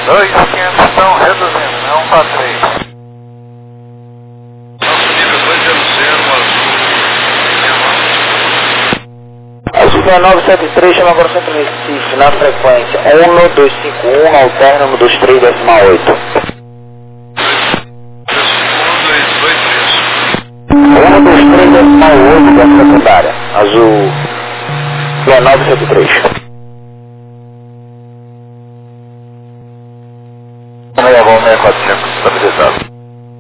2.500 estão reduzindo, né? 143. Azul 6973, chama agora Centro Recife, na frequência 1251, alterna no 23, décima 8. 123, décima 8 da secundária, Azul 6973. Meia bom, 645, estabilizado.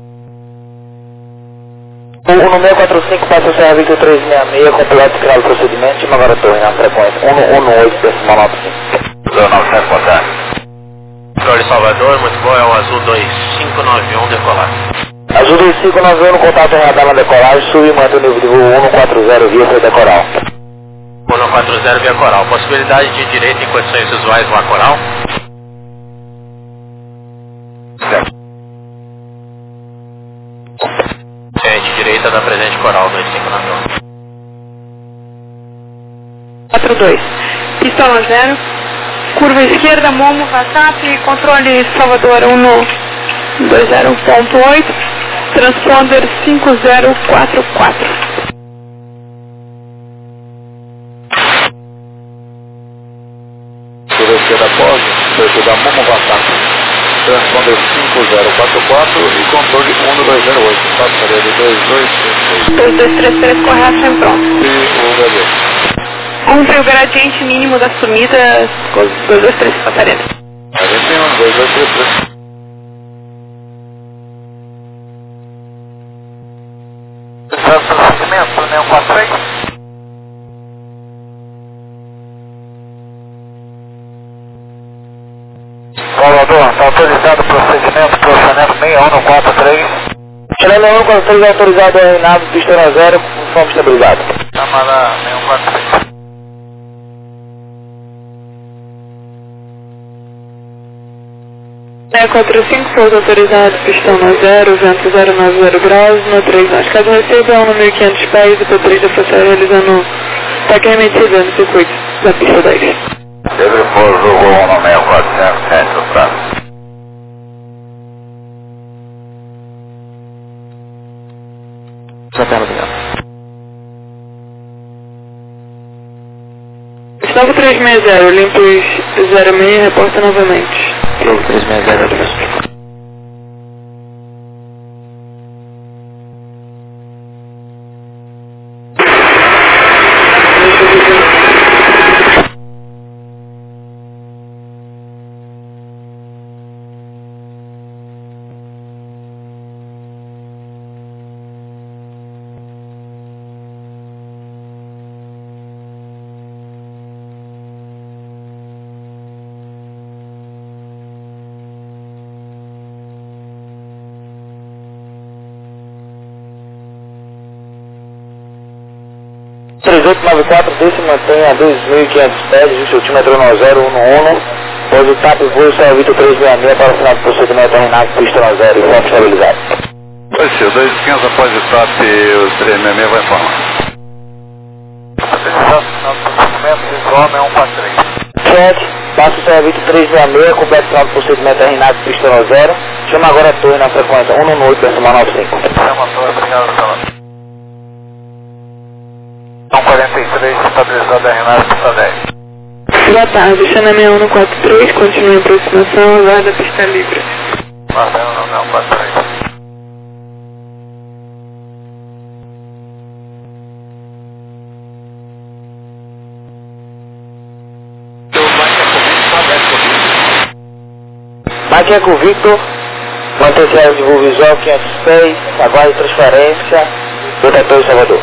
O 645 passa o serviço 366, completo final do procedimento, chama agora torre na frequência 118, decimal 95. 1900, boa tarde. Flores Salvador, muito bom, é o Azul 2591 decolar. Azul 2591 no contato em radar na decolagem, sub e mantém o nível de voo 140 via foi decoral. 140 via coral. Possibilidade de direita em condições visuais via coral? De direita da presente coral 2591. 42. Pistola 0. Curva esquerda, Momo, WhatsApp, controle Salvador 120.8, transponder 5044. Curva esquerda pós, curva da Momo WhatsApp. Transponder 5044 e controle 1208. Passaria de 2233. 2233, correto, sem pronto. E o bebê. Cumpre o gradiente mínimo da sumida, 223 passarela. A gente tem 1233. Procedimento, né? 143. Salvador, está autorizado o procedimento 6143. Chileno 143 autorizado em nave, pista 0, função estabilizada. Camará 6143. É 45, pouso autorizado, pistão na 0, vento 090 graus, no 3 nós. Caso receba, 1.500 pés e por 3 da força realizando ataque remetido no circuito da pista 10. Ele for jogou 16400, centro do prazo. Já temos ligado. Estava 360, Olympus 06, reporta novamente. Jogo 360, Olympus. Desse mantém a 2.500 pés, justo altímetro 1011, pós o TAP voo só evita 366 para o final do procedimento terminado, pista 0 e foco estabilizado. Vai ser, o 215 após o TAP, o 366 vai informar. Autorizado final do procedimento, visual 143. Check, passa o evita 366, completo final do procedimento terminado, pista 0, chama agora a torre na frequência 118, decimal 95. Chama a torre, obrigado, Salvador. 43, estabilizado a Renata, pista 10. Boa tarde, Xana 6143, continua em aproximação, aguarda pista livre. Marcelo, não, 43. Maqueco Victor, mantém série de voo visual 506, aguarde transferência, protetor Salvador.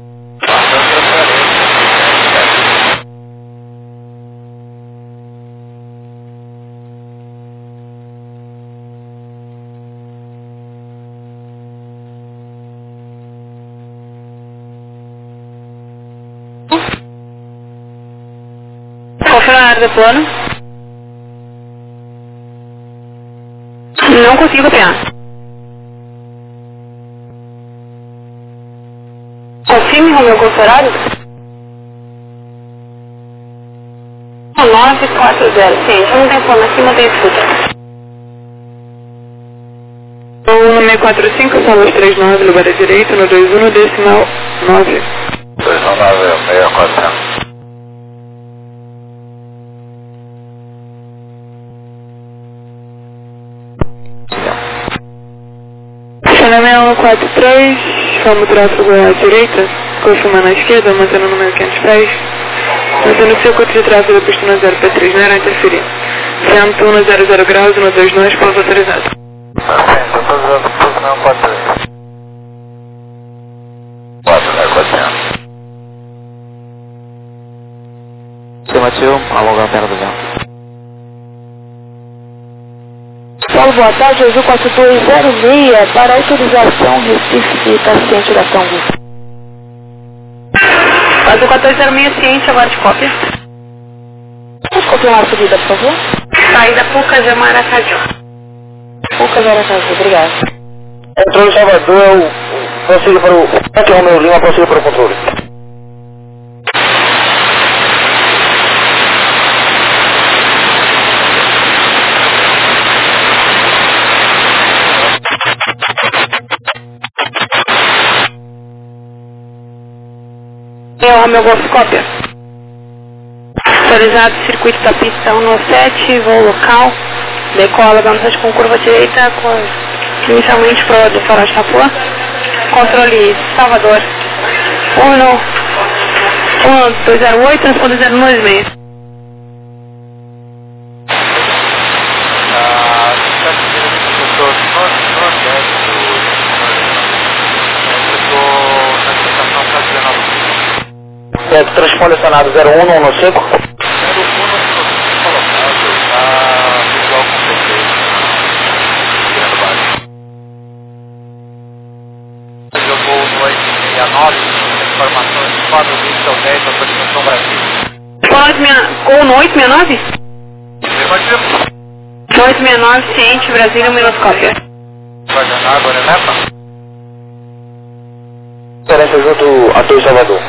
Confirma a área do plano. Não consigo copiar. Confirme o meu considerado. 940. Sim, já não tem plano aqui, não tem escuta. 1645, Salvas 39, lugar à direita, no 21, decimal 9. 219, 6400. Chanel 143, vamos tráfego à direita, confirmando à esquerda, mantendo no meio 500 pés. Mantendo o circuito de tráfego da pista no 0P3, não era interferir. Vento 100 graus, no 29, pouso autorizado. Estou fazendo posição 43. 4,400. Afirmativo, alonga a antena do vento. Paulo, boa tarde, Azul 4206, para autorização Recife e paciente da Tango. Azul 4206, ciente, agora de cópia. Pode confirmar a subida, por favor? Saída Puca de Maracaju. Puca de Aracaju, obrigado. Controle Salvador, eu prossigo para o... Aqui é o meu Lima, prossigo para o controle. Meu Golf cópia. Autorizado circuito da pista 197, voo local. Decola, vamos com curva direita, inicialmente para o farol de Itapuã. Controle Salvador 1208, transponder 096. Transponder acionado 0115. Jogou no 869, informações de 4 ao 10, autorização Brasil. Com no 869? Afirmativo. 869, ciente, Brasília, Minuscópia. Vai ganhar agora, né? Diferença junto a Torre Salvador.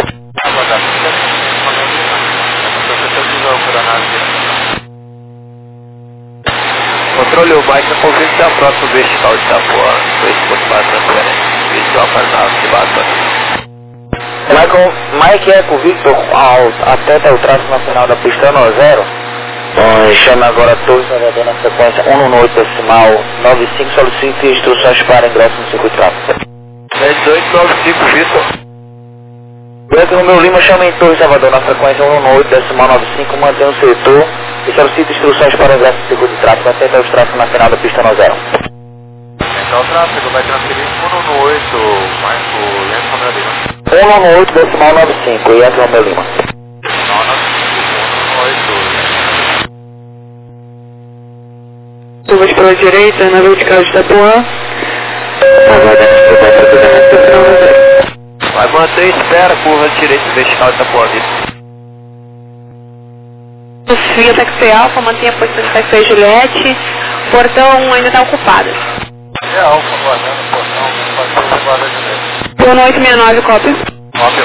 Controle o bike, convite a próxima vertical de Itapuã, 2.4 transferência. Visual para de base. Mike Eco Victor, atenta o traço nacional da pista 0. Chama agora a Torre Salvador na sequência 118 decimal 95, solicite instruções para ingresso no circuito tráfego. 1895, Vitor. Dentro no meu Lima, chama em Torre Salvador na frequência 118 decimal 95, mantém o setor e solicita instruções para ingresso no circuito de tráfego, atenta os tráfegos na final da pista 0. Então o tráfego vai transferir 118, mais o Lento Romeu Lima. 118 decimal 95 e entra no meu Lima. 118. Curvas pela direita, na vertical de Itapuã. Aguardando o procedimento do final 0. Vai manter e espera, curva direita vertical de Itapuã, Vitor. Via Taxi Alfa, mantenha a posição de Taxi Juliette. Portão ainda está ocupado. É Alfa, guardando o portão, pode ser o guarda de dentro. Turno 869, cópia. Óbvio,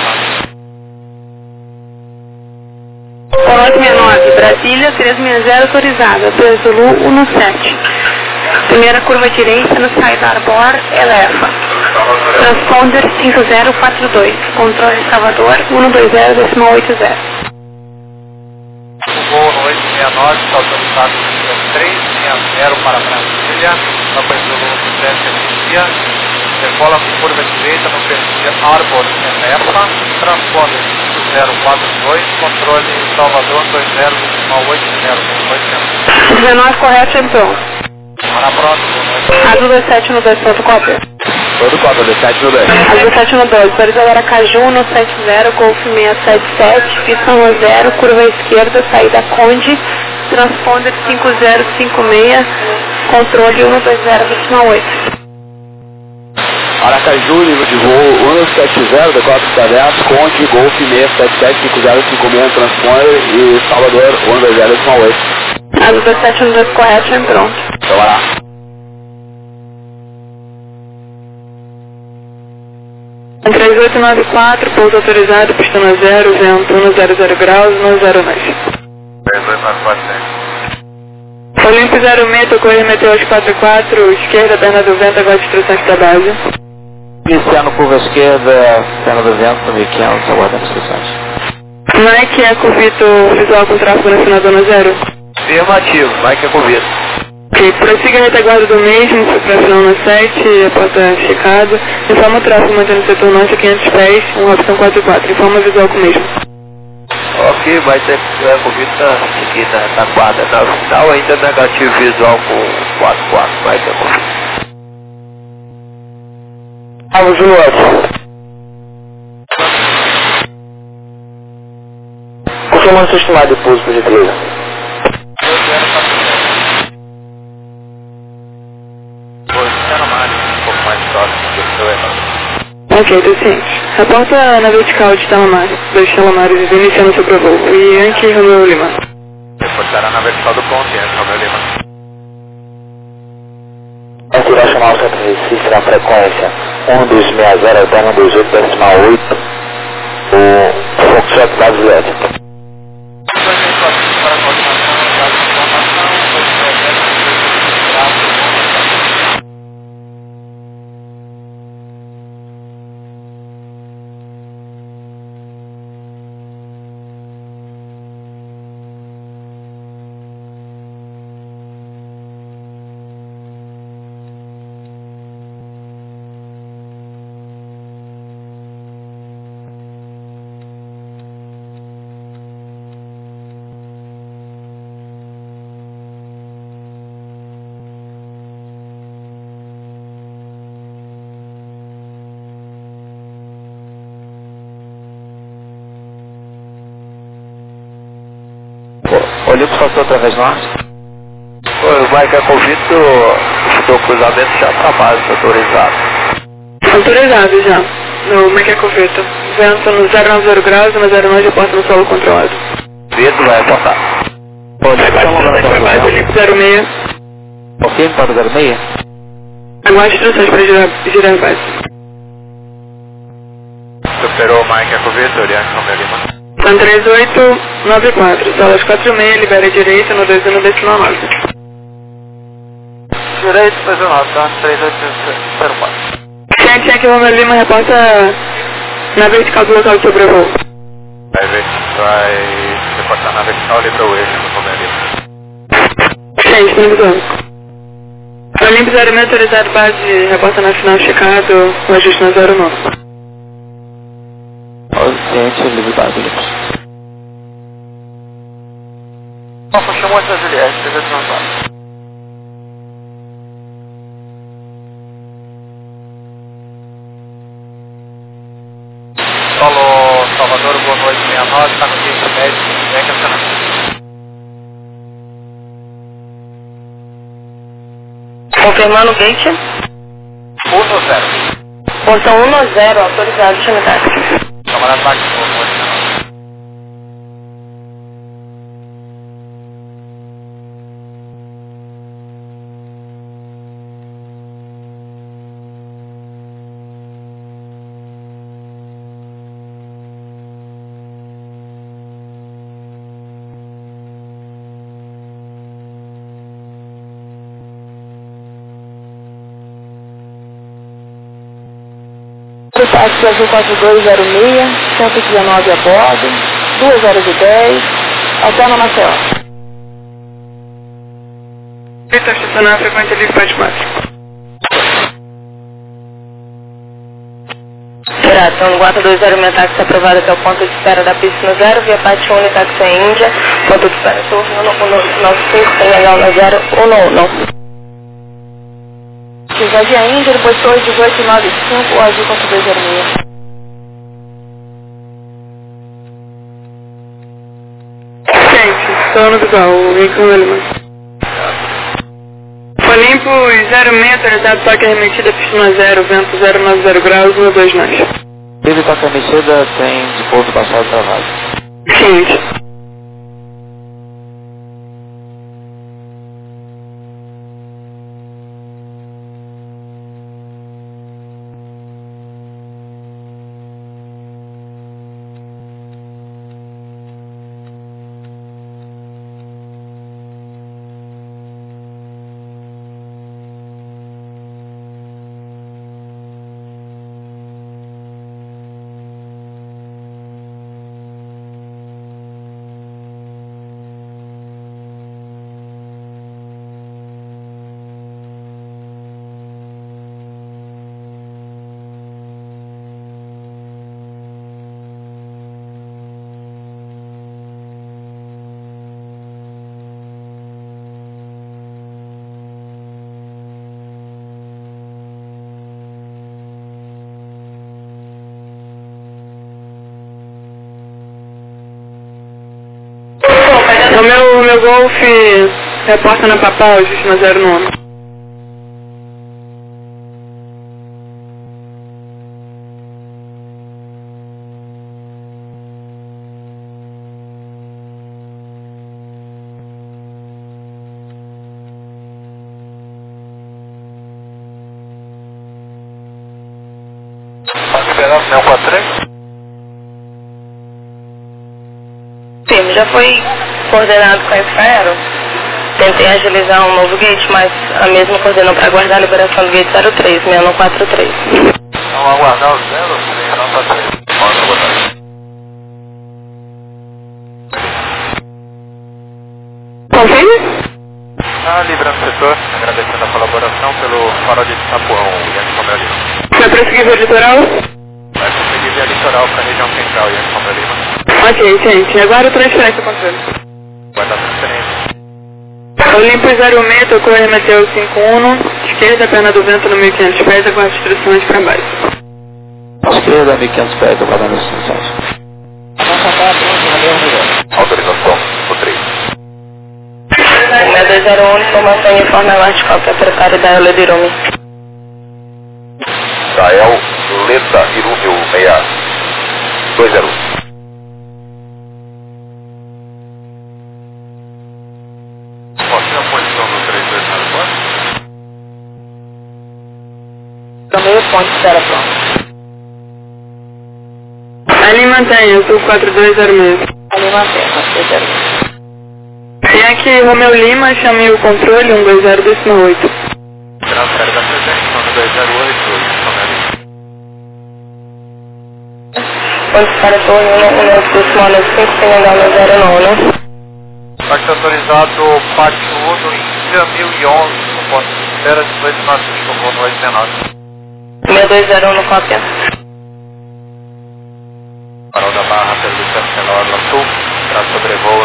Turno 869, Brasília, 360 autorizada. Zulu 17. Primeira curva direita no saída Arbor, eleva. Transponder 5042. Controle Salvador 120 decimal 80. O voo no 869 está autorizado no 360 para Brasília, na Zulu 17 decola com curva direita no perfil Arbor eleva, transponder 5042, controle Salvador 20 decimal 80. 19 correto, então. Para a próxima. Azul 17 no 2 ponto cópia. Todo cópia, 17 no 10. Azul 7 no 2, autorizado Aracaju no 70, Golf 677, pista 10, curva esquerda, saída Conde, transponder 5056, controle 120 decimal 8. Aracaju, nível de voo 170, decola pista 10, Conde, Golf 677, 5056, transponder e Salvador 120 decimal 8. Azul 17 no 2 correto, entrou. Então vai lá. Em 3894, pouso autorizado, pista 0, vento 100 graus, no 09. 3894. Foi Olimpo 06, tocou e remeteu aos 44, esquerda, perna do vento, agora instruções para base. Iniciando curva esquerda, perna do vento, 1500, aguardando instruções. Mike, Eco Vitor, visual com tráfego na final zona 0. Afirmativo, Mike Eco Vitor. Ok, prossiga a retaguarda do mesmo, foi para a final na 7, a porta checada. Informa o tráfego mantendo o setor norte a 500 pés, uma opção 44. Informa visual com o mesmo. Ok, vai ter que o Eco Vitor aqui na retaguarda. Na final ainda negativo visual com 44, Mike Eco Vitor. Alô, Juliette. Confirmando o seu estimado de pouso, por gentileza. Posiciona mais, um pouco mais próximo do seu erro. Ok, tô ciente. Reporta na vertical de Talamar, 2 Talamares, iniciando seu provoo. E Yankee Romeo Lima. Reportará na vertical do ponto, Romeu Lima. Aqui Nacional Centro Recife na frequência 1260, alterna 28, decimal 8. O Foxtrot da Juliette. Para a coordenação, dados de informação, dois projetos, Olimpo passou através norte. o Mike Eco Vitor, o cruzamento já para base, autorizado. Autorizado já. No Mike Eco Vitor. Vento no 090 graus, na 09 de porta no solo controlado. Vitor vai reportar. Olimpo 06. Ok, para o 06. Aguarde instruções para girar a base. Superou o Mike Eco Vitor, Yankee Romeu Lima. São 3894, salas 46, libera a direita no 21 decimal 9. Direito, faz o nosso, tá? 3804. Ciente, aqui Romeu Lima reporta na vertical do local de sobrevoo. Vai reportar na vertical ali para o eixo do Romeu Lima. Ciente, nível 2. Olimpo 06, autorizado base, reporta na final checado, o ajuste na 09. Ciente, livre base, Olimpo. Chamou essa Juliette, 3804. Falou, Salvador, boa noite, 69, está no tempo médio, vem que essa Confirmando o gate. 1-0. Portão 1-0, autorizado, chame táxi. Camarada Max, boa noite. Táxi Azul 4206, 119 a bordo, 2 horas e 10, alterna Maceió. Vitor, estacionar, frequente livre, pode 4. Operação Guata 206, táxi aprovado até o ponto de espera da pista no 0, via parte única, táxi Índia, ponto de espera turno no 95, tem legal no 011. Vazia Índia, depois Torre 1895, o Azul 4206. Gente, estou no visual, o veículo alemão. Olimpo 06, autorizado, toque arremetida, piscina 0, vento 090 graus, 12 nós. Livre toque emitida, tem de pouso baixado travado. Ciente. Golf, reporta na Papal, Justina 09. Liberado, Neo 43? Sim, já foi coordenado com a Esfero. Tentei agilizar um novo gate, mas a mesma coordenou para aguardar a liberação do gate 03, 6143. Vamos aguardar o 03, não tá 3. Pode aguardar. Confirme? Librando o setor, agradecendo a colaboração pelo farol de Itapuã, o Ian Sombra Lima. Vai prosseguir via litoral? Vai conseguir via litoral para a região central, Ian Sombra Lima. Ok, gente. Agora transferência controle. Guarda a transferência. Olimpo 06, tocou RMTU 51, esquerda, perna do vento no 1500 pés, aguarda instruções para baixo. Esquerda, 1500 pés, aguardando as instruções. Autorização, o 3. O 6201, informação em forma vertical para prepare da Eula de Irumi. Dael Leta Irúmio 620. Qual é a posição do 3204? Também o ponte será pronto. Ali mantenha, sul 4206. Ali mantém, 4206. Tem aqui Romeu Lima, chame o controle 120,8. Transfere da presente, nome 208, Ponte para torre 1,5 09. parte autorizado, parte 1 do Índia 1011, no ponto de espera 1895, voo no 819. 6201 no cópia. Farol da Barra, serviço nacional do Sul, para sobrevoo.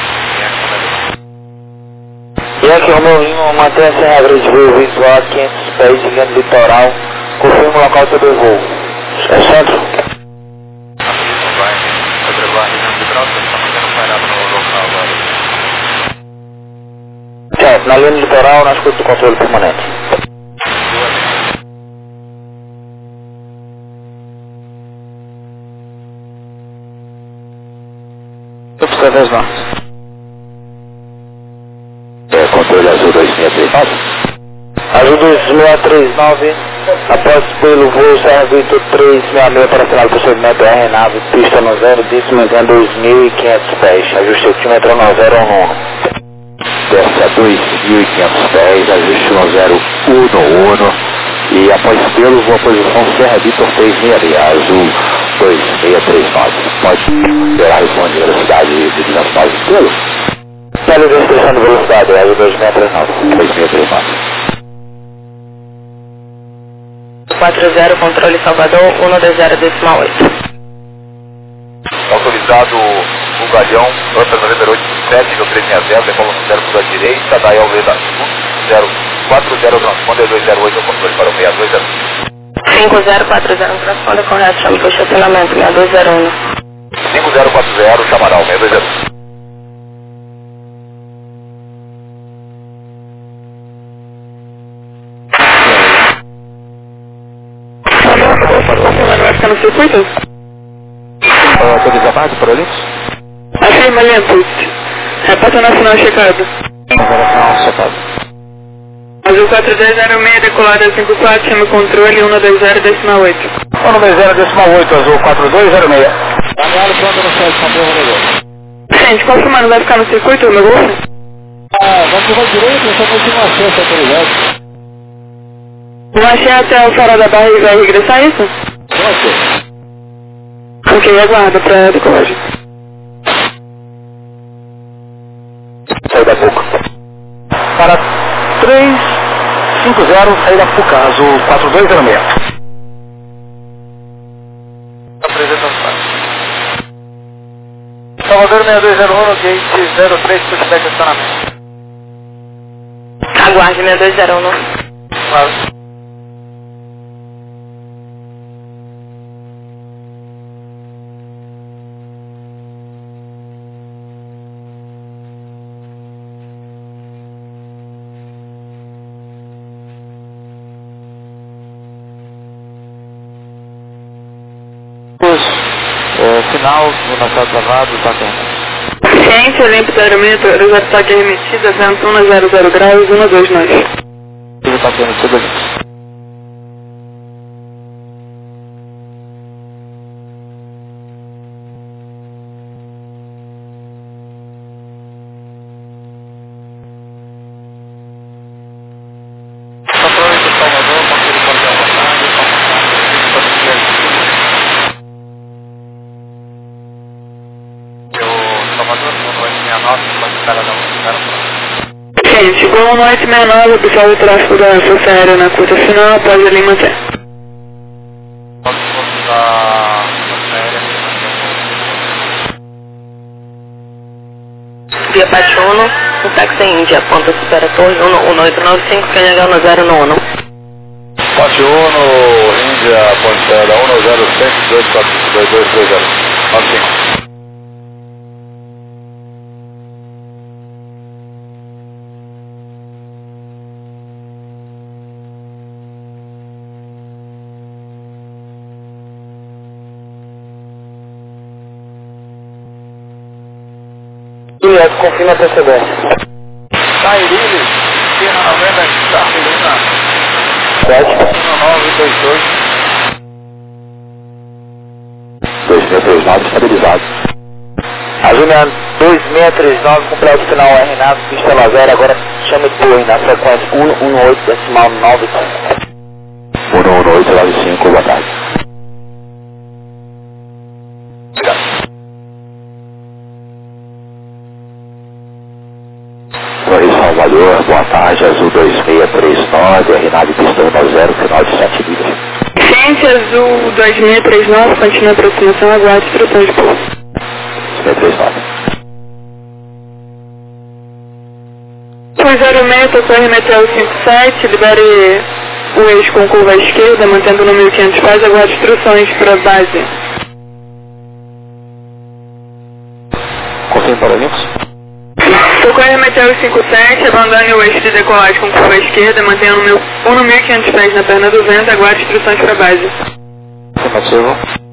E aqui o meu Lima, mantenha-se em regra de voo visual a 500 pés de linha do litoral, confirma o local sobre voo. É centro? Vai sobrevoar a região de Gibraltar, só mantendo parado no local agora. Certo, na linha do litoral, na escuta do controle permanente. Observe as normas. Controle azul 2639. Azul 2639, após pelo voo Serra Vitor 366 para final do procedimento R-Nave, pista no 0, décimo em 2.500 pés, ajuste altímetro no 011. Desce a 2.500 pés, ajuste no 011 e após pelo voo posição Serra Vitor 366, azul 2639. Pode liberar responde velocidade de 200 nós pelo? Pela descrição de velocidade, azul 2639. 2639. 40, controle Salvador, 120,8. Autorizado o Galhão, Upper 9887, no 360, decola no 0 para a direita, da Elveda 40, transponder 208, controle para o 620. 5040, transponder correto, chame para o estacionamento, 6201. 5040, chamará o 620. Vai ficar no circuito? Autoriza a base para Olympus? Afirma, Olympus. Repórter nacional checado. Operacional checado. Azul 4206, decolada 54, chama o controle 120,8. 120,8, azul 4206. Daniel, pronto no céu de São Paulo. Gente, confirmando, vai ficar no circuito, meu golfe? Vai curva direita, só continua acesso autorizado. Não achei até o farol da barra e vai regressar isso? Ok, aguarda pra decolagem. Sai da PUC. Para 350, saída PUC, azul 4206. Apresentação. Salvador 6201, gate 03, pushback estacionamento. Aguarde, 6201. Claro. final, segunda sala travado, toque remoto. Ciência, limpo 06, autorizado toque remetida, vento 100 graus, 12 nós. Siga toque remetido ali. Controle do Salvador, controle do Porto Salvador, 1869, classificada da 1. Gente, chegou 1869, o pessoal do tráfego da Força Aérea na curta final, pode ali manter. Via Pati 1, o táxi Índia, ponta supera torre 1895, KNH 10 no 1. Pati 1, Índia, Ponte 107224220. 95. Direto, confirma a antecedência. Tairili, Sierra 90, Charlina, 1922. 2639 estabilizado. Azul 2639, completo final RNAV, pista 0, agora chame torre na frequência 118,95. 11895, boa tarde. Torre Salvador, boa tarde, Azul 2639, RNAV pista 10, final de 7 milhas. Ciência Azul 2639, continua a aproximação, aguarde instruções de pouso. 2639. Fui 06, tocou RMTL 57, libere o eixo com curva à esquerda, mantendo no 1500 pés, aguarde instruções para a base. Confirme para Olympus. Tocou RMTL 57, abandone o eixo de decolagem com curva à esquerda, mantenha no 1500 pés na perna do vento, aguarde instruções para a base. Afirmativo.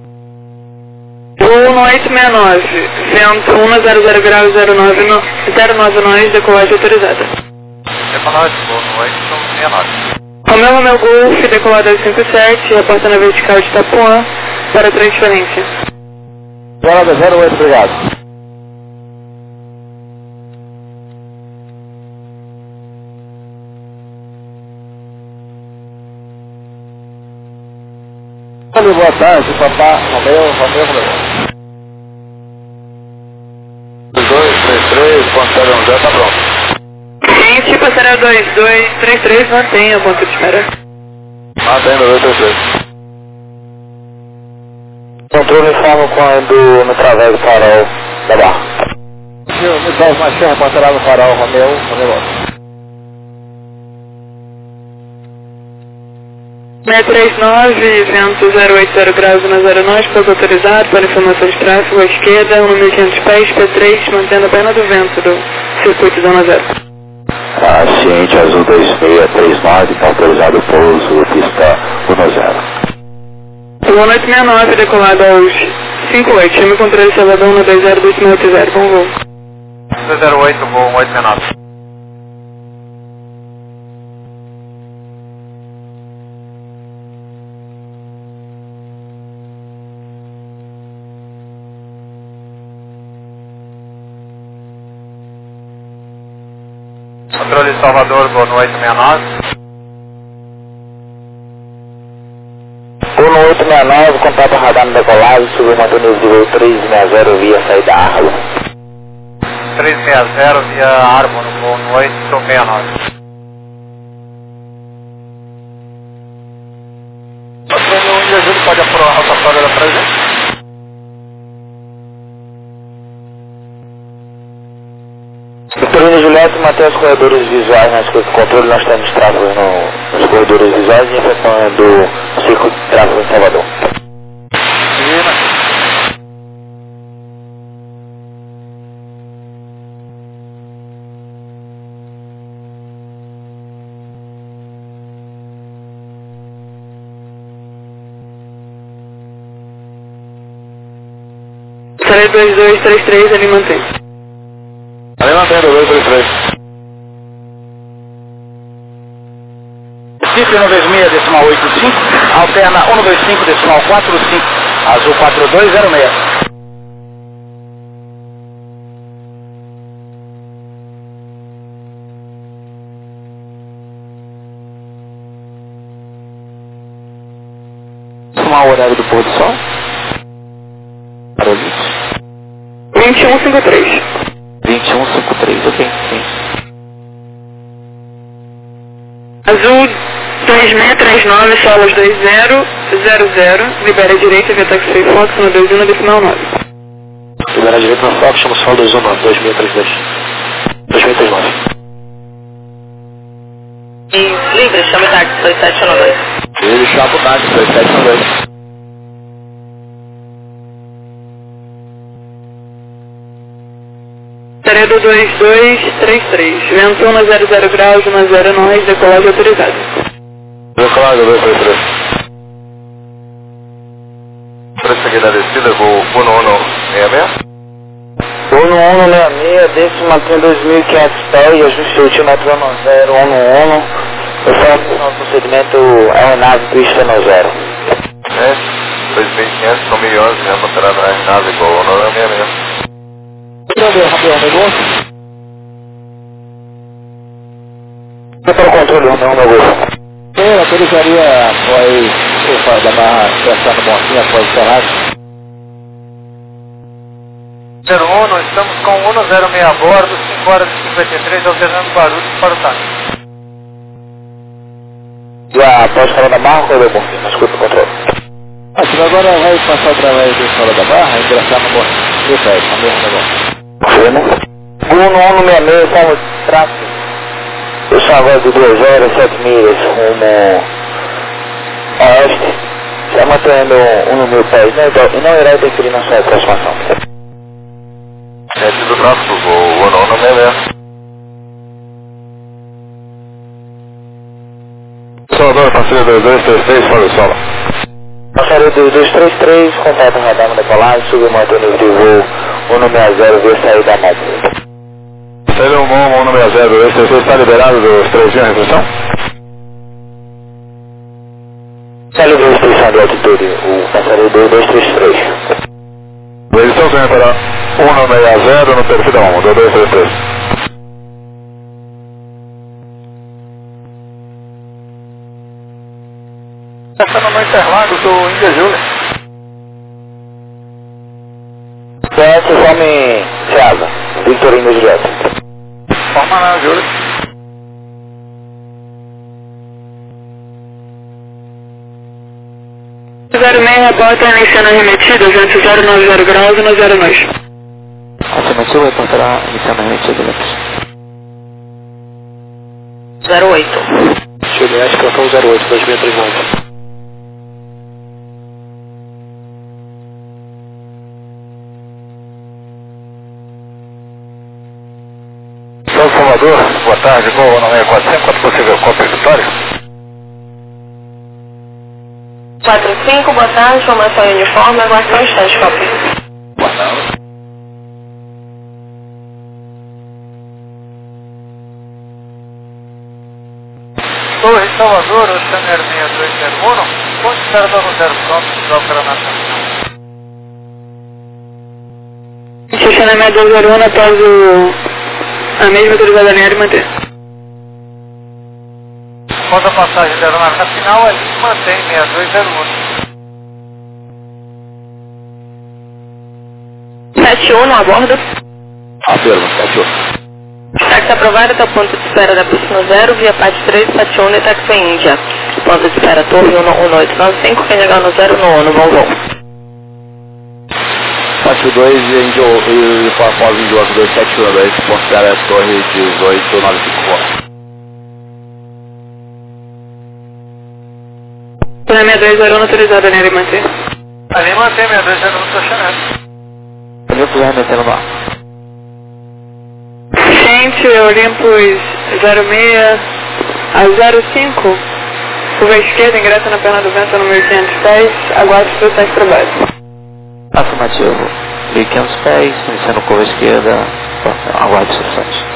1869, vento 100 graus 09 nós, decolagem autorizada. Decolagem, boa noite, 69. Romeu Golf, decolada 57, reporta na vertical de Itapuã, para transferência. Jornada 08, obrigado. Boa tarde, papá, Romeu. 2233, ponto 010, tá pronto. Ciência, passará 2233, mantenha o ponto de espera. Mantendo 233. Controle informa quando no travego farol da barra. Me dá os mais ferros para no farol, Romeu. 639, vento 080 graus na 09, pouco autorizado para informação de tráfego à esquerda, 1500 pés, P3, mantendo a perna do vento do circuito zona 0. Ciente Azul 2639, está autorizado o pouso, pista 10. Boa noite 69, decolado aos 58, chame controle Salvador 1202680, bom voo. 208, voo 189. Controle Salvador, boa noite, 69. 1869, contato radar no decolagem, subiu mantido de voo 360 via saída Arbor. 360 via Arbor, boa noite, 69. Patrônio Índia Júlio, pode apurar a rotatória da presente? Vitorino Juliette, mantém os corredores visuais na escuta de controle, nós temos tráfego nos corredores visuais e efetuando o circuito de tráfego em Salvador. 2233, ele mantém. Ali mantém, 2233. Recife 126,85, alterna 125,45, azul 4206. Somar o horário do pôr do sol? Parolite. 2153. 2153, ok, sim. Azul 2639, solas 2000, libera a direita, via taxi Fox no 21 decimal 9. Libera a direita na Fox, chama sol 219, 2632. 2639. Livre, chame táxi 2792. Ele chama o táxi 2792. Taredo 2233, vento 100 graus, 10 nós, decolagem autorizada. Decolagem 233. Preço aqui da descida, voo 1166. 1166, desce mantém 2.500 pés e ajuste o altímetro 1011. Eu faço o procedimento aeronave pista no 0. 2.500, são 1.011, já considerado a aeronave igual 1166. Para o controle, não meu gol. A periferia após da barra prestar no Bonfim, após o Senado. 01, estamos com 106 a bordo, 5 horas e 53, alternando barulhos para o táxi. Já após falar da barra, ou do Bonfim? Escuta o controle. Assim, agora vai passar através do Escola da Barra, ingressar no Bonfim. Isso aí, tá mesmo negócio. Gol no 166, estamos tráfego. Eu sou agora de 2 horas, 7 milhas, rumo oeste, já mantendo 1.000 pés, né? E não irá interferir na sua aproximação. Sete do tráfego, voo 1166. Salvador, passageiro 2233, fala o solo. Passageiro 2233, contato radar no decolagem, subiu mantendo o nível de voo 160, via sair da meta. Seria um bom 160, esse está liberado dos 3 dias de restrição? Está livre a restrição de altitude, o passageiro 2233. Eles estão saindo para 160 no perfil da 2233. Passando no Interlagos do Índia Júlia. PS, some Ceasa, Victorino direto. Forma na Júlia. Zero meia, reporta iniciando a remetida, vento 090 graus, 10 nós. Afirmativo, reportará iniciando a remetida, Lucas. 08. Juliette, plantão 08, 2639. São Salvador, boa tarde, gol 164, quanto possível, cópia Vitória? 45, boa tarde, formação em uniforme, aguarde só um instante, cópia. Boa tarde. Torre Salvador, Oceaneiro 6201, ponte espera do 0 pronto, desopera na estação. Estacionamento 201 após a mesma autorizada aérea manter. Após a passagem da aeronave na final, a linha mantém 6201. 71 a bordo. Afirma, 71. Táxi aprovado até o ponto de espera da pista no 0, via parte 3, 71 e táxi Índia. Ponto de espera Torre 1895, quem chegar no 0 no ONU, vão voo. Parte 2 e após enviou 272, considera a torre 1895. Estacionamento 201 autorizada aérea manter. A linha mantém 6201 no estacionamento. Eu puder meter no mar. Gente, Olympus 06 a 05, curva esquerda, ingressa na perna do vento no 1500 pés, aguarde instruções para baixo. Afirmativo. 1.500 pés, iniciando curva esquerda, aguarde instruções.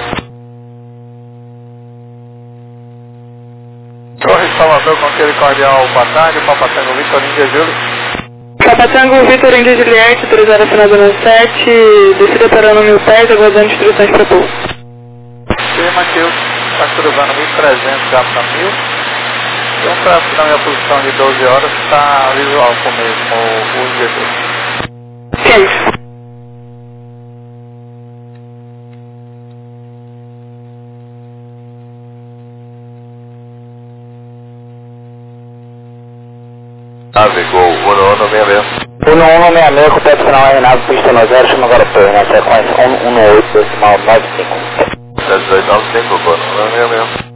Torre Salvador com aquele cordial boa tarde, Papa Tango Vitor Índia Júlio. Papa Tango Vitor Índia Juliette, autorizada final do 7, descida para o número 10, aguardando instruções para pouso. Matheus, está cruzando 1.300 já para 1.000. Tem um tráfego na minha posição de 12 horas que está visual com mesmo o GT. Quente. Navegou, 1-1-66. 1-1-66, completo final R9, pista no 0, chama agora torre, na sequência 1-1-8, decimal 95. 7295, 1-1-66.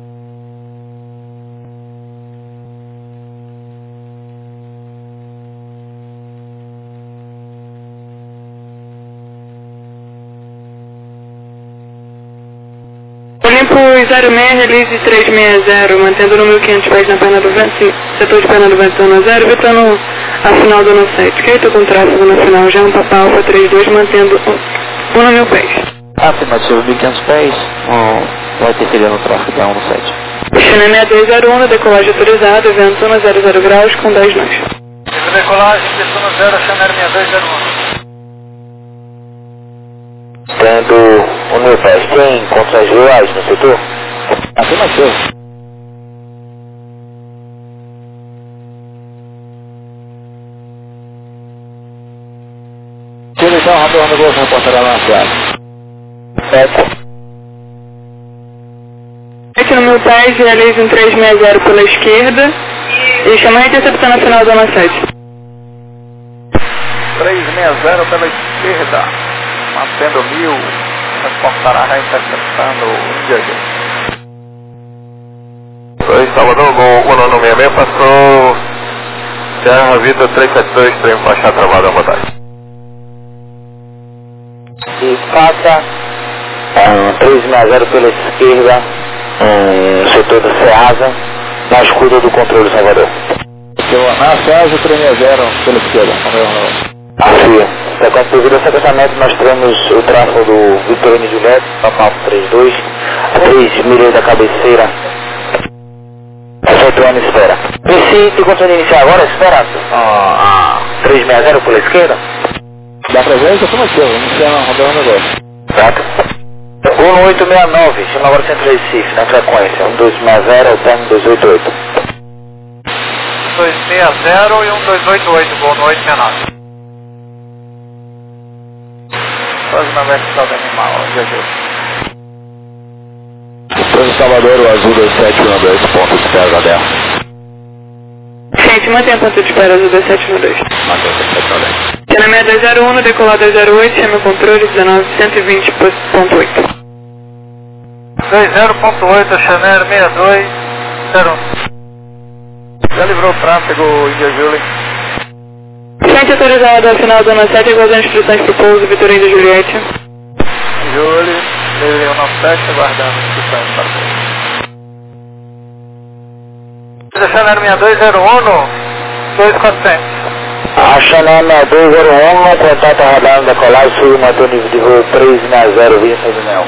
Olimpo 06, release 360, mantendo o número 500 pés na perna do vento, setor de perna do vento zona 0, evitando a final do 7. Ok, estou com tráfego na final já, Papa Alfa 32, mantendo 1.000 pés. Afirmativo, 1.500 pés, vai interferir no tráfego da 17. China 6201, decolagem autorizada, vento 00 graus com 10 nós. Decolagem, Destino 0, China 6201. Tendo 1.000 pés, tem condições rurais no setor? Afirmativo. Então, Rabel Negócio, reportará na cidade. Aqui no meu pés, realize um 360 pela esquerda e chama a recepção na final zona 7. 360 pela esquerda, mantendo 1.000, reportará reinterceptando o Índia. Oi, Salvador, Gol 1-1-66, passou Serra Vida 372, trem faixa travada à vontade. E faça 360 pela esquerda, setor do Ceasa, na escuta do controle Salvador. Na Ceasa 360 pela esquerda, Afia. Sequência devido ao sequenciamento, nós teremos o tráfego do Vitorino Juliette, Papa Alfa 32, 3 milhas da cabeceira, efetuando espera. Precisa de condição de iniciar agora, espera 360 pela esquerda? Dá pra ver? Já estou aqui, iniciando a rodar o negócio. Certo. 1869, chama agora Centro Recife, na frequência, 1260, ao término 288. 260 e 1288, Gol no 869. Faz na vertical do animal, Índia. Depois Salvador, o azul 2712, ponto de espera da Gente, mantém a ponto de espera azul 2712. Mantém 2712. China 6201, decolar 208, chama o controle 19.120.8. 20.8, Chanel 6201. Já livrou o tráfego, Índia Júlio. Gente autorizada a final zona 7, aguardando instruções para o pouso, Vitorino Juliette. Júlio, livrei o 97, aguardando instruções para o pouso. Chanel 6201, 2400. A Chanel 6201, contato a radar da colagem, sul, mantém o nível de voo 360, via São Daniel.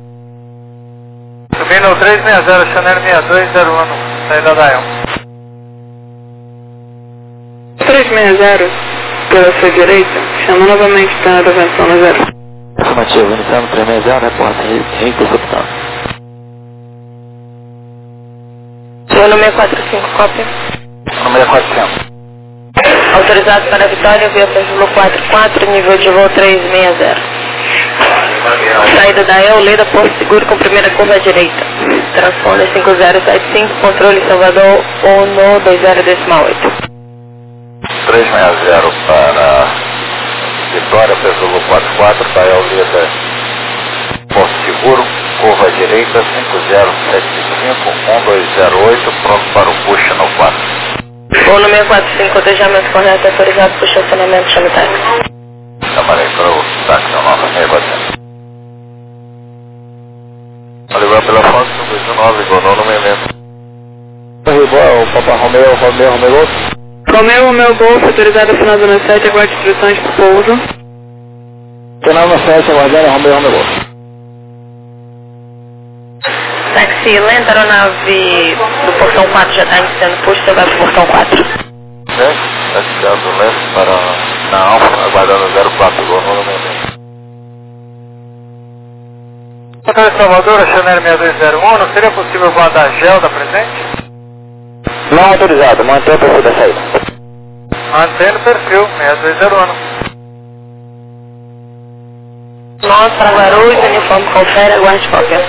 Subindo 360, Chanel 6201, saída da El. 360 pela sua direita, chama novamente para a vento zona 0. Afirmativo, iniciando 360, repórter reinterceptando. Seu número 45, cópia. Número 400. Autorizado para a Vitória, via Voo 44, nível de voo 360. Saída da El, Leda, Porto Seguro com primeira curva à direita. Transponder 5075, controle Salvador 120 decimal 8. 360 para Vitória, Voo 44, da El Leda, Porto Seguro, curva à direita, 5075, 1208, pronto para o push no 4. Voo número 45, cotejamento correto, autorizado para o estacionamento, chame táxi. Chamarei para o táxi, o nosso 6400. Ligar pela foto, 19, Gonô no movimento. O Papa Romeu, Romeu Golf, autorizado a final zona 7, aguarde instruções para o pouso. Final no 7, aguardando Romeo Golf. Táxi lento, aeronave do portão 4 já está iniciando posto, você vai para o portão 4. Taxiando lento para na Alfa, aguardando 04 Golf, Romeo. Hotel Salvador, Chanel 6201, não seria possível guardar gel da presente? Não autorizado, mantém o perfil da saída. Mantendo o perfil, 6201. Nós para Guarulhos, uniforme confere, aguarde qualquer.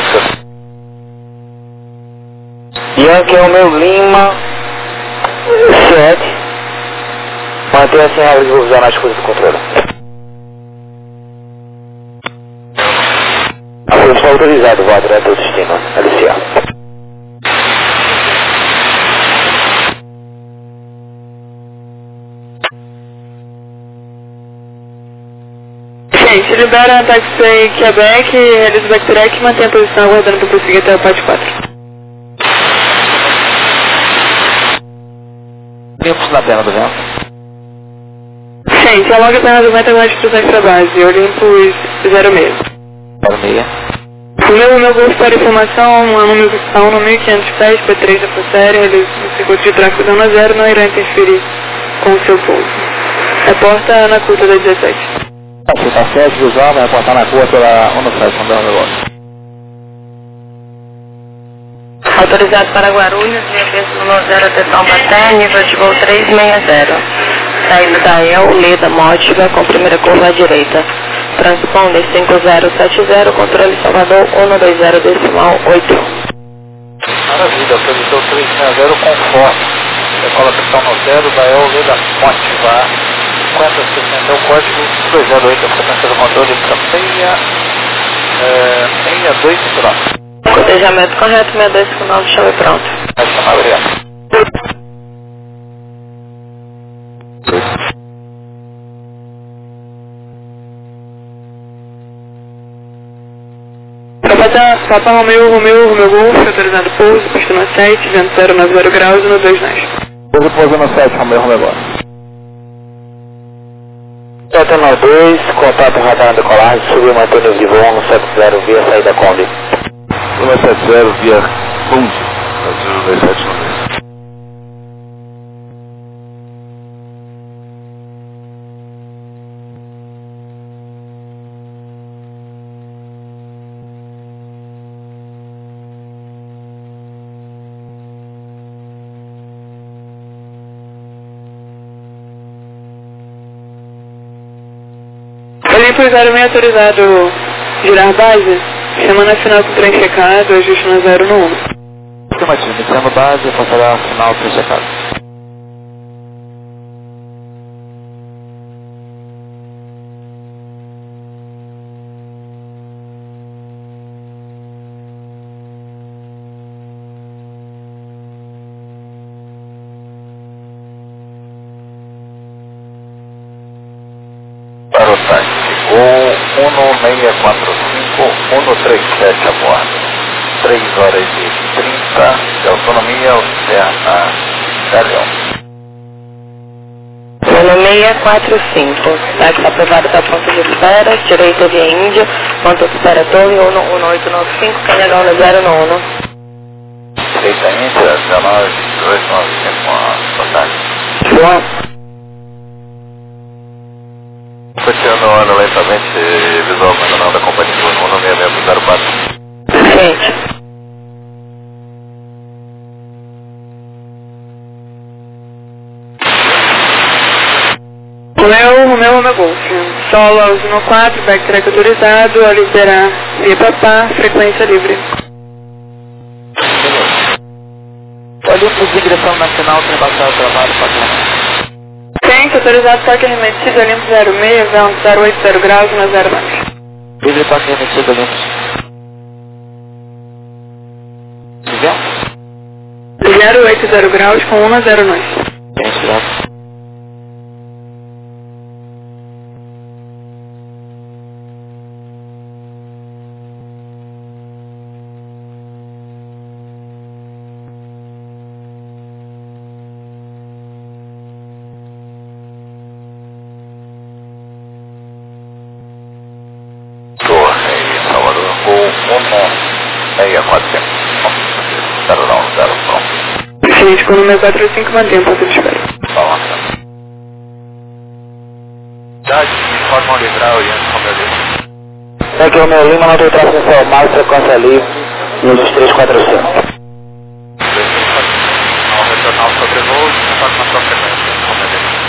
Yankee Romeo Lima 7. Mantenha assim a usar nas coisas do controle. A folha está autorizado, vá direto ao destino, LCA. Gente, libera a táxi Quebec, realiza o backtrack e mantém a posição aguardando para prosseguir até o PAT 4. Tempos na perna do vento. Gente, alonga a perna do vento e aguarde instruções para base. Olympus 06. 06. O meu Golf para informação, a número 1500 pés, P3 da Fosséria, realiza o circuito de tráfego da 1 a 0, não irá interferir com o seu pouso. Reporta na curta da 17. Você está certo, Guzão, vai reportar na curta pela 17, mandando o negócio. Autorizado para Guarulhos, via peso 0 até Taubaté, nível de voo 360. Saída da El, Leda, Módiva, com primeira curva à direita. Transponder 5070, controle Salvador 120 decimal 8. Maravilha, autorizou 360 conforme. Decola pressão no 0, da El, Leda, Módiva. 5060 é o código 208, a frequência do controle campeia 6259. Cotejamento correto, 6259, chave pronto. Obrigado. Papa Romeo Golf, autorizado pouso, pista no 7, vento 090 graus e no 2 nós. Pouso no 7, Romeo Golf. 792, contato radar na decolagem, subiu mantendo de voo 170 via saída Kombi. 170 via Kombi, 2796. Olympus 06 autorizado girar base, semana final com trem checado, ajuste no 0 no 1. Afirmativo, iniciando base, passará final trem checado. Para o táxi, o 1645, 137 a bordo, 3 horas e 30 de autonomia, Oceana Galeão. Ano 645, táxi aprovado para ponto de espera, direita via Índia, ponto de espera torre 11895, Canhagão no 0 no 1. Direita Índia, 19, 295 a passagem. João. Continuando o ano lentamente, visual abandonado da companhia do 16604. Gente. Romeo Golf. Solo ao 104, backtrack autorizado, a liberar via Papá, frequência livre. Olympus de direção nacional, trabalhado travado, patrulhamento. Centro autorizado toque remetido, Olympus 06, vento 080 graus na 0 mais. Livre toque remetido, Olympus. Vento? 080 graus com 1 a 0 nós. Bem estirado. Gerente com o número 435, mantém o ponto de espera. Balança. Informa livrar Oriente com beleza. Aqui é o meu Lima, não tem traço informal, frequência livre, nos 345. Ao retornar o sobrevoo, informa a sua frequência com beleza.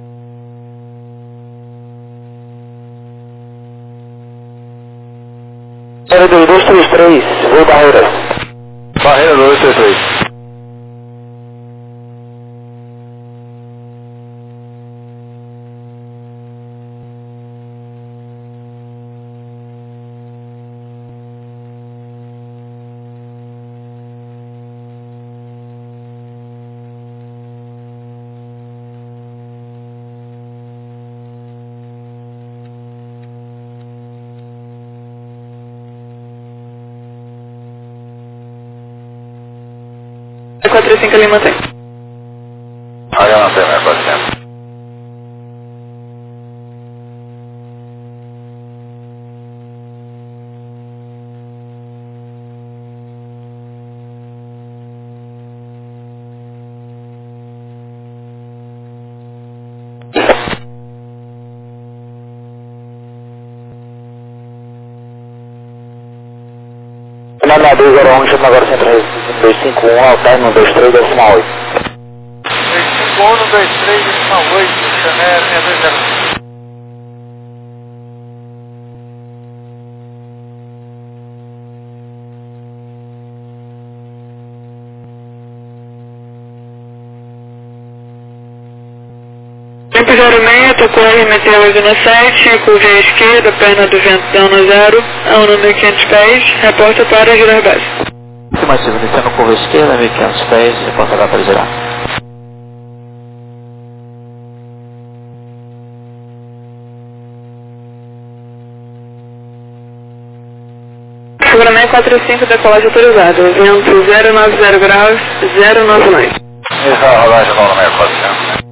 Série 2233, voo Barreiras. Barreira 233. É 435 ali mantém. Área não tem mais 400. Comando 201, chama agora Centro Recife 251, Altair 123, 8. 251, 123, 8, Chané 620. Tempo 06, tocou RMT hoje no 7, curva à esquerda, perna do vento dando 0, a 1.500 pés, reporta para girar base. Afirmativo, iniciando curva à esquerda, 1500 pés, reporta H para girar. Programei 45, decolagem autorizada, vento 090 graus, 099. Isso é a rodagem no número 400.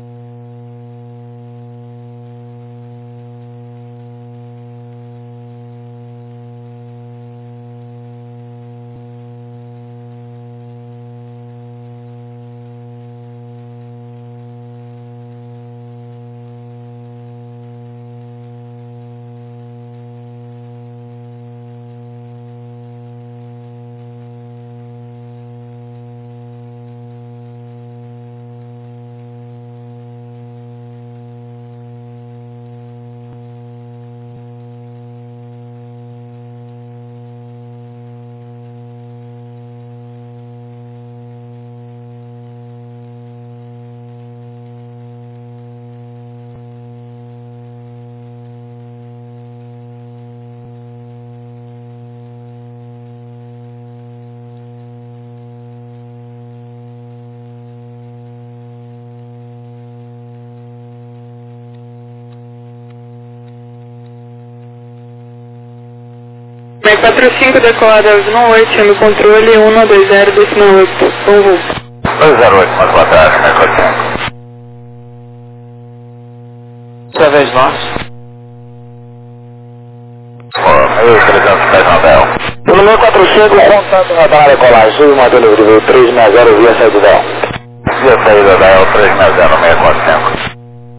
Bem, 45, decolada 8, chame o controle 120, decimal 8, com voo. 208, mais boa tarde, número 400. Através norte. 1.300 pés na Bel. O número 45, contato radar decolagem, mantendo o nível 360 via saída da Via saída da El 360 no 6400.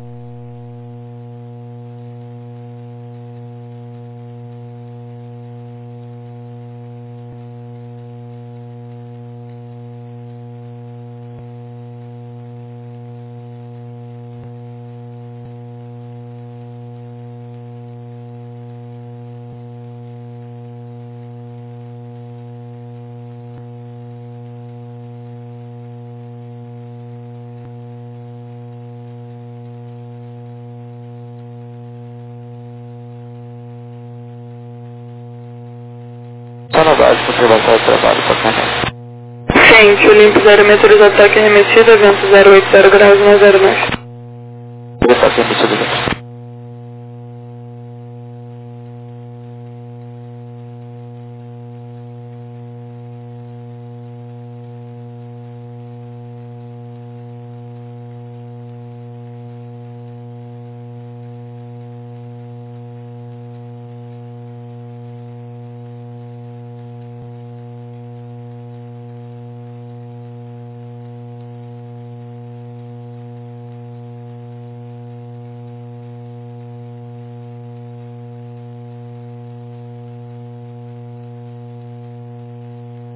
Só na base, conservação de trabalho, para canal. Gente, o limpo 0 metros, ataque arremetido, vento 080 graus, 109. Ele está aqui emitido dentro.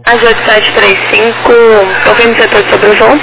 As 8735, confirme o setor de sobre o voo.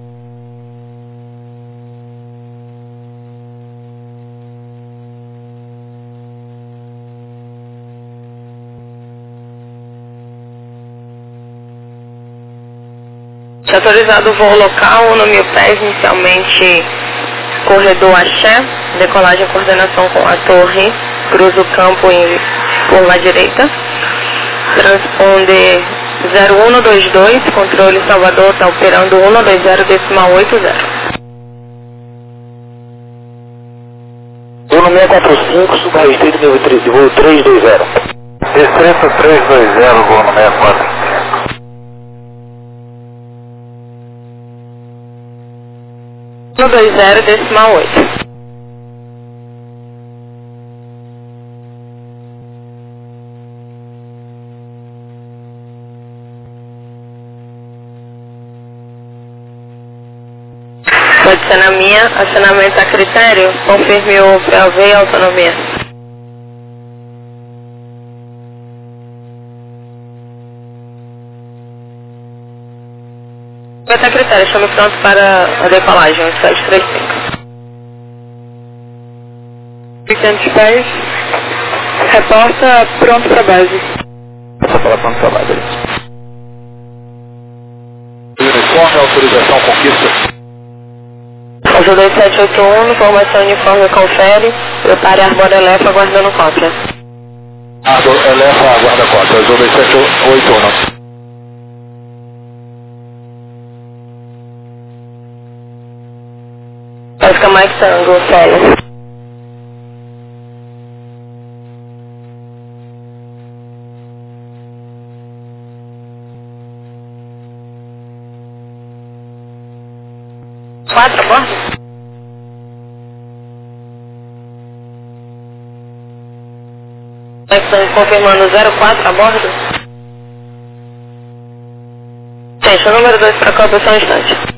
Autorizado o voo local, 1.000 pés, inicialmente corredor Axé, decolagem e coordenação com a torre, cruza o campo por lá direita, transponder 0122, controle Salvador, está operando 120,80. 1645, subrestrito nível 3, voo 320. Restrito 320, voo no 645. 120,8. Pode ser na minha, acionamento a critério, confirme o POV e autonomia. Vai ter critério, estamos prontos para a decolagem, 8735. 500 pés, reporta pronto para base. Essa fala pronto para base. Uniforme, autorização, conquista. Azul 2781, informação uniforme confere, prepare a Arbor Elefa aguardando cópia. Arbor Elefa aguarda cópia, Azul 2781. Vai ficar mais tango, sério. Quatro a bordo? Vai confirmando 04 a bordo? Fecha o número 2 para cópia só um instante.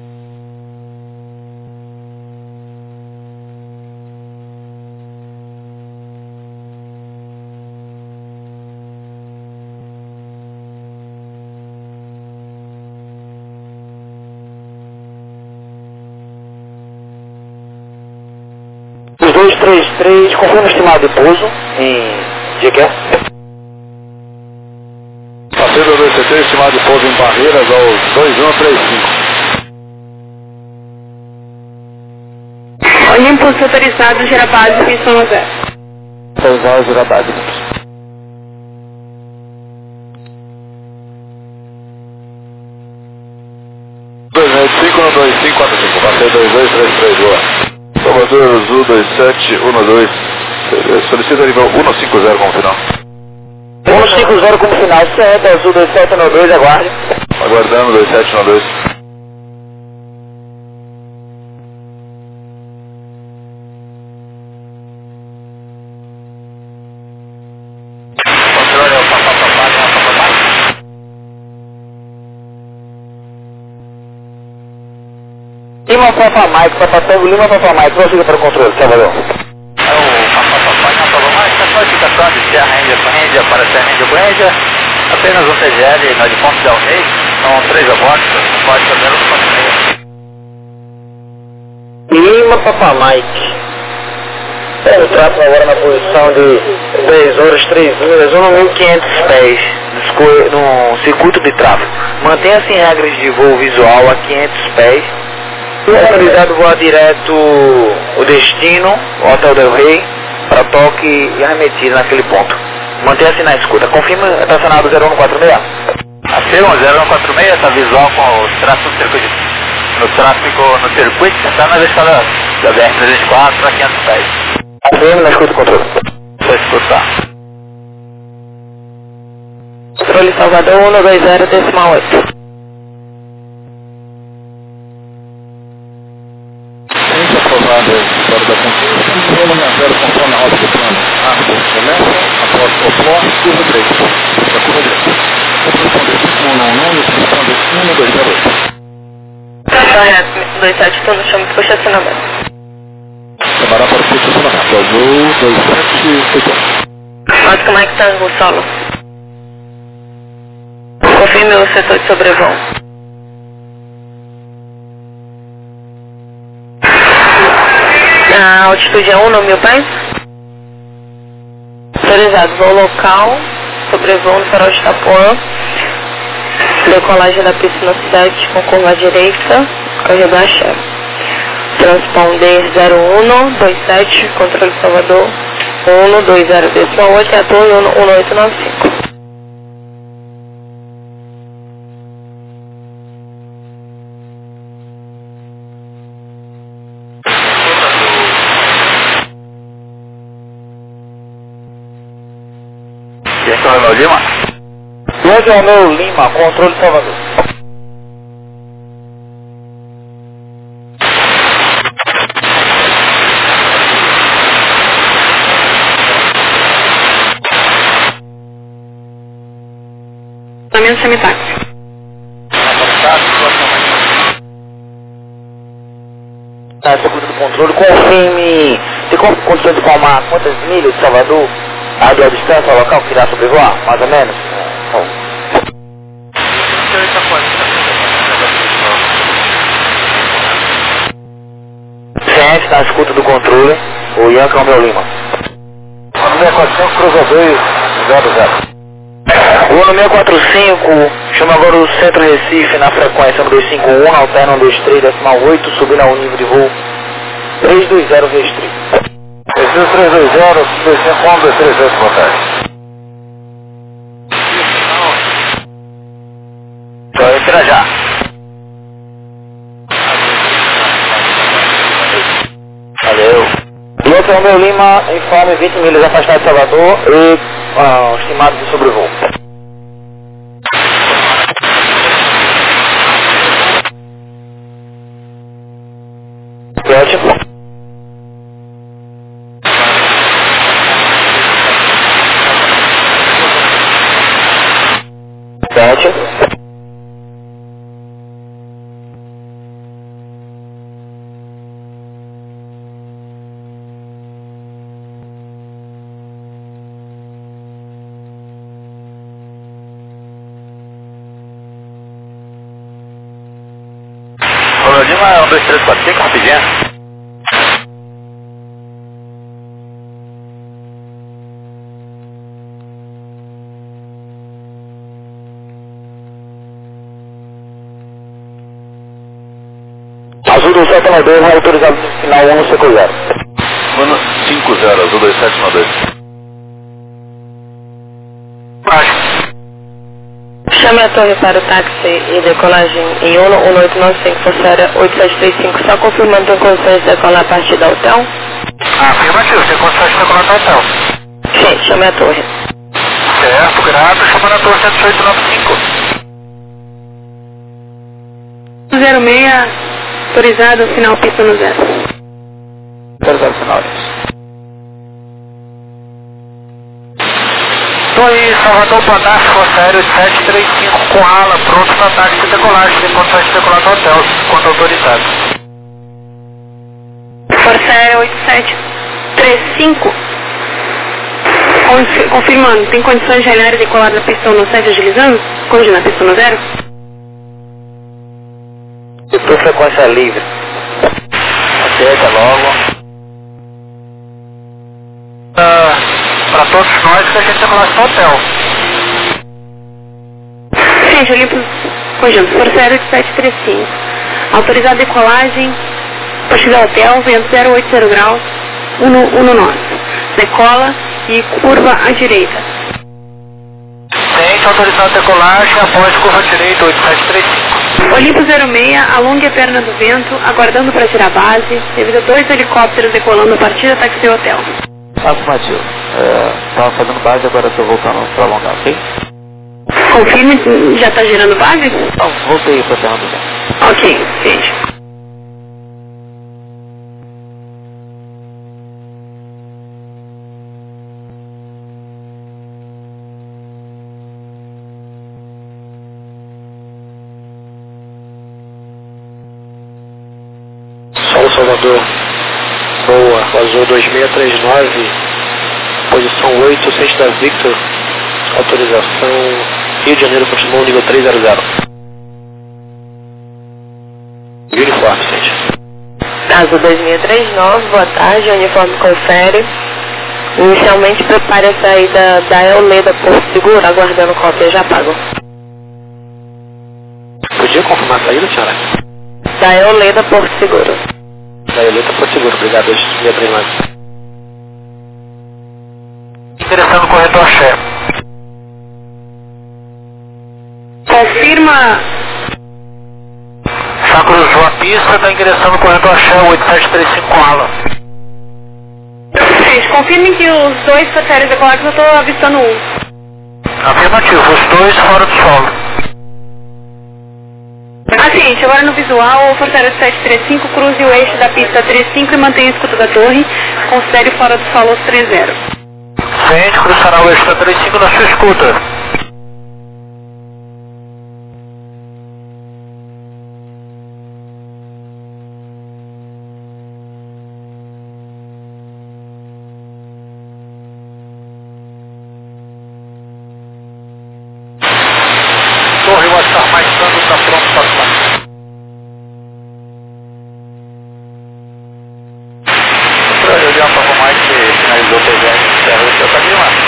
Os 233, confirma o estimado de pouso em GQ. Passeio 233, estimado de pouso em Barreiras aos 2135. Olympus autorizado, gera base, pistão 0. Autorizado, gera base. No 2545, passeio 2233, boa. Salvador Azul 2712, solicita nível 150 como final. 150 como final, certo, Azul 2712, aguarde. Aguardando 2712. Controle é o papai. Lima Papa Mike, Papa Tango, Lima Papa Mike, prossiga para o controle, Salvador. É o papai não falou mais, a classificação de Serra Ranger para Serra Ranger, apenas um TGL na de Ponte Del Rey, são 3 abortos, pode fazer o Lima Papa Mike. O tráfego agora na posição de 10 horas, 3 milhas, 1.500 pés no circuito de tráfego. Mantenha-se em regras de voo visual a 500 pés. Autorizado voar direto o destino, o Hotel Del Rey, para toque e arremetida naquele ponto. Mantenha-se na escuta. Confirma, está acionado 0146. Afirma 0146, está visual com o tráfego no circuito, está na escala da BR-304 a 500 pés. Afirma na escuta, controle. Só escutar. Controle Salvador 120,8. Aprovada fora da consulta, voo na 0 conforme a alta do plano. Arbor Elefa, após o Flor, curva direita. Da curva direita. Correspondente 111, correspondente 1208. Correto, 27 turno, chama para o estacionamento. Trabalhar para o estacionamento. Azul 2781. Oscar Mike Tango, solo. Confirma Confirme o setor de sobrevoo. A altitude é 1 no 1000 pés. Autorizado, voo local, sobrevoo no farol de Itapuã. Decolagem da pista no 7 com curva à direita, corredor Axé. Transponder 0127, controle Salvador 120,8 e a torre 1895. Esse é o Romeu Lima? Esse é o Romeu Lima, controle Salvador. Lançamento semitáxi. Tá, seguro do controle, confirme. Você conseguiu informar quantas milhas de Salvador? A distância ao local que irá sobrevoar, mais ou menos? Ciente, na escuta do controle, o Ian Romeu Lima. O número 45, cruza 200. O número 645, chama agora o Centro Recife na frequência no 251, alterna 123,8, subindo ao nível de voo 320 restrito. Preciso 320, 251, 238, boa tarde. Então, entra já. Valeu. Piloto Romeu Lima, informe 20 milhas afastado de Salvador e estimado de sobrevoo. Ótimo. 7. Romeu Lima é 1, 2, 3, 4, 5, rapidinho. Azul do 792, autorizado no final 1 no seco 0. Mano 50, azul 2792. Chame a torre para o táxi e decolagem em 1895, força aérea 8735, só confirmando que tem condições de decolar a partir do hotel? Afirmativo, tem condições de decolar do hotel. Sim, chame a torre. Certo, grato, chamando a torre 7895. 06, autorizado, final pista no 0. Autorizado final. Torre Salvador Planalto, Força Aérea 735 com ala, pronto para ataque de decolagem, tem condições de decolar do hotel, quanto autorizado. Força Aérea 8735. Confirmando, tem condições de alinhar e decolar da pista no 7 agilizando? Conde na pista no 0? Setor frequência livre. Acerta logo. Para todos nós que a gente decolasse do hotel. Sim, já limpo. Conjunto, Força Aérea 8735. Autorizado a decolagem, partir do hotel, vento 080 graus, 19. Decola e curva à direita. Tem autorizado a decolagem após curva direita 8735. Olimpo 06, alongue a perna do vento, aguardando para tirar a base, devido a 2 helicópteros decolando a partir da táxi hotel. Afirmativo. Estava fazendo base, agora estou voltando para alongar, ok? Confirme, já está girando base? Não, voltei para a terra do vento. Ok, gente. Sol Salvador, boa, vazou 2639, posição 8, centro da Victor, autorização Rio de Janeiro, Portimão, nível 300. Uniforme, gente. Caso 2639, boa tarde, uniforme confere. Inicialmente prepare a saída da Euleda Porto Seguro, aguardando cópia, já pago. Podia confirmar a saída, senhora? Da Euleda Porto Seguro. Da Euleda Porto Seguro, obrigado, 2639. Direção do corretor Axé. Confirma. Já cruzou a pista, está ingressando no corredor Axé 8735 ala. Gente, confirme que os dois passageiros decolados eu estou avistando um. Afirmativo, os dois fora do solo. Gente, agora no visual, o forçadeiro 735 cruze o eixo da pista 35 e mantenha a escuta da torre. Considere fora do solo os 30. Gente, cruzará o eixo da 35 na sua escuta. Torre Watchtower mais Sandro está pronto para o eu já para arrumar que finalizou o PGM, você está aqui lá.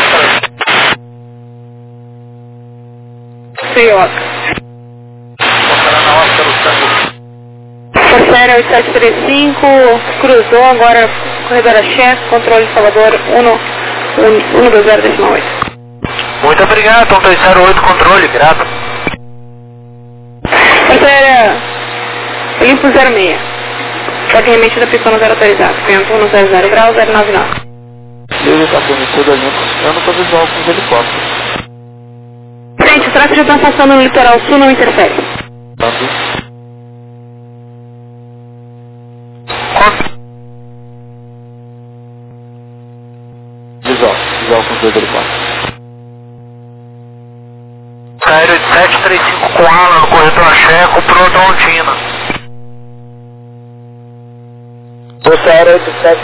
Frioca. Forçará na hora pelo Tango. Forçadeiro 8735 cruzou, agora corredor Axé, controle Salvador 120,8. Muito obrigado, 138 controle, grato. Forçadeiro Olimpo 06. Pode remitir da pista no 0 autorizado. Vento no 00 grau 099. Ele está permitido ali funcionando para visual com os helicópteros. Gente, o tráfego já está passando no litoral sul, não interfere. Visual com os dois helicópteros. Aéreo de 735 com ala no corredor Axé, com Prodontina. Força Aérea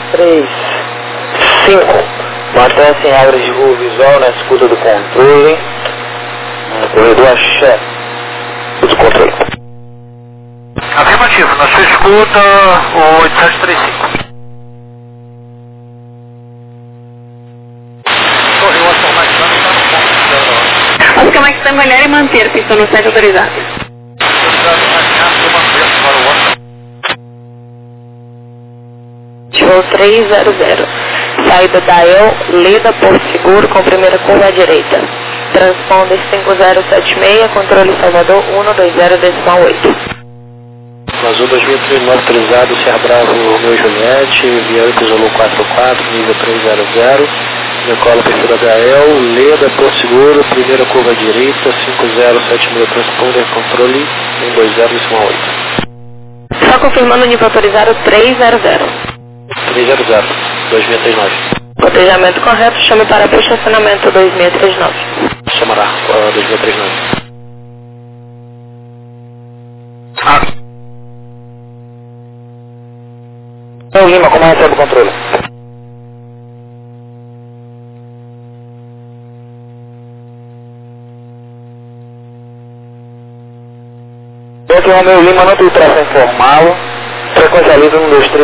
8735, mantenha-se em regra de rua visual na escuta do controle, no corredor Axé, do controle. Afirmativo, na sua escuta, o 8735. Torre Watchtower mais Sandro está no ponto. Oscar Mike está melhor e manter pista no 7 autorizado. Show 300. Saída da Euleda Porto Seguro com primeira curva à direita. Transponder 5076, controle Salvador 120,8. Azul 2039 autorizado, Serra Bravo Romeu Juliette, via 8 Zulu 44, nível 300. Decola perfil HL, Leda Porto Seguro, primeira curva à direita, 5076 transponder, controle 120,8. Só confirmando o nível autorizado 300. 300, 2639. Cotejamento correto, chame para o estacionamento 2639. Chamará 2639. Lima, como recebe o controle? Dentro do Romeu Lima, não tem tração informal, frequência livre 123.